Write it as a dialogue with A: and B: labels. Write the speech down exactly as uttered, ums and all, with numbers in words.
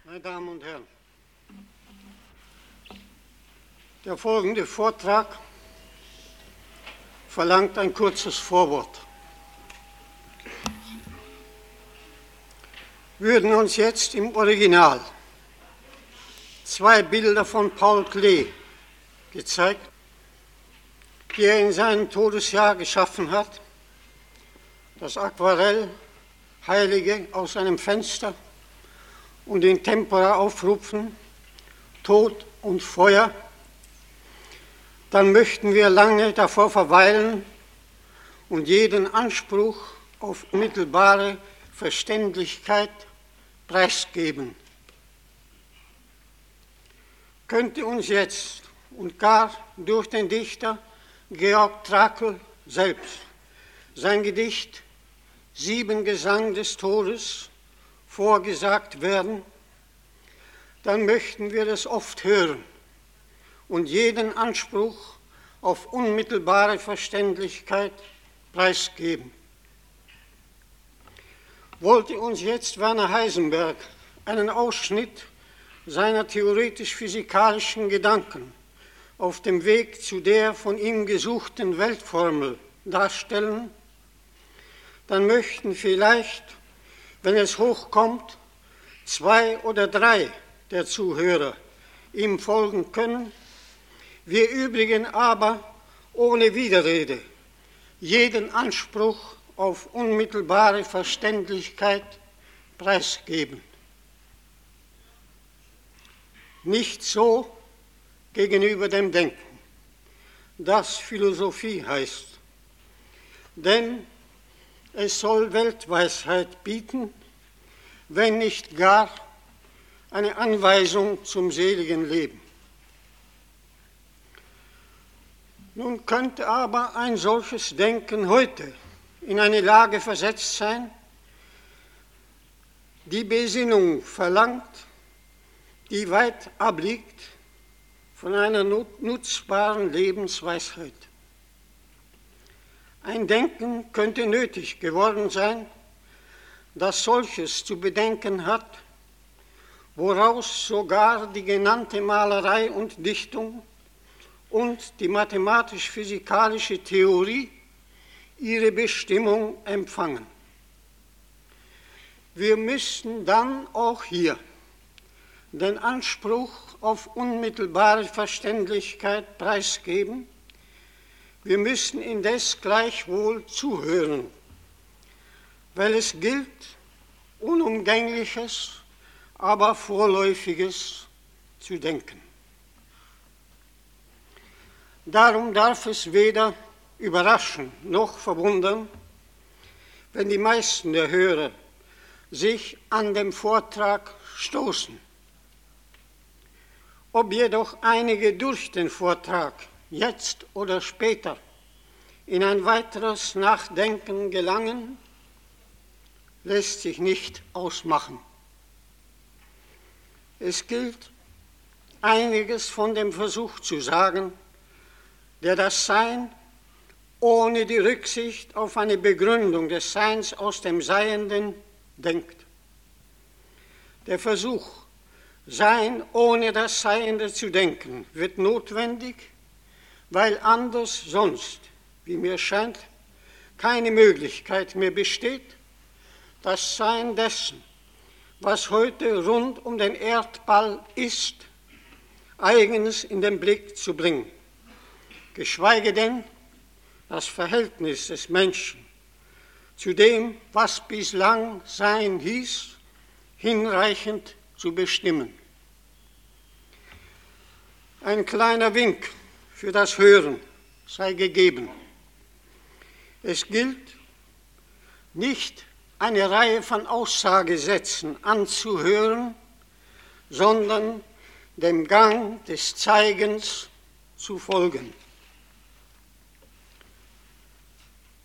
A: Meine Damen und Herren, der folgende Vortrag verlangt ein kurzes Vorwort. Würden uns jetzt im Original zwei Bilder von Paul Klee gezeigt, die er in seinem Todesjahr geschaffen hat, das Aquarell Heilige aus einem Fenster und in Tempora aufrufen, Tod und Feuer, dann möchten wir lange davor verweilen und jeden Anspruch auf unmittelbare Verständlichkeit preisgeben. Könnte uns jetzt und gar durch den Dichter Georg Trakl selbst sein Gedicht Sieben Gesang des Todes vorgesagt werden, dann möchten wir es oft hören und jeden Anspruch auf unmittelbare Verständlichkeit preisgeben. Wollte uns jetzt Werner Heisenberg einen Ausschnitt seiner theoretisch-physikalischen Gedanken auf dem Weg zu der von ihm gesuchten Weltformel darstellen, dann möchten vielleicht, wenn es hochkommt, zwei oder drei der Zuhörer ihm folgen können, wir übrigen aber ohne Widerrede jeden Anspruch auf unmittelbare Verständlichkeit preisgeben. Nicht so gegenüber dem Denken, das Philosophie heißt, denn es soll Weltweisheit bieten, wenn nicht gar eine Anweisung zum seligen Leben. Nun könnte aber ein solches Denken heute in eine Lage versetzt sein, die Besinnung verlangt, die weit abliegt von einer nutzbaren Lebensweisheit. Ein Denken könnte nötig geworden sein, das solches zu bedenken hat, woraus sogar die genannte Malerei und Dichtung und die mathematisch-physikalische Theorie ihre Bestimmung empfangen. Wir müssten dann auch hier den Anspruch auf unmittelbare Verständlichkeit preisgeben. Wir müssen indes gleichwohl zuhören, weil es gilt, Unumgängliches, aber Vorläufiges zu denken. Darum darf es weder überraschen noch verwundern, wenn die meisten der Hörer sich an dem Vortrag stoßen. Ob jedoch einige durch den Vortrag jetzt oder später in ein weiteres Nachdenken gelangen, lässt sich nicht ausmachen. Es gilt, einiges von dem Versuch zu sagen, der das Sein ohne die Rücksicht auf eine Begründung des Seins aus dem Seienden denkt. Der Versuch, Sein ohne das Seiende zu denken, wird notwendig, weil anders sonst, wie mir scheint, keine Möglichkeit mehr besteht, das Sein dessen, was heute rund um den Erdball ist, eigens in den Blick zu bringen, geschweige denn das Verhältnis des Menschen zu dem, was bislang Sein hieß, hinreichend zu bestimmen. Ein kleiner Wink für das Hören sei gegeben. Es gilt, nicht eine Reihe von Aussagesätzen anzuhören, sondern dem Gang des Zeigens zu folgen.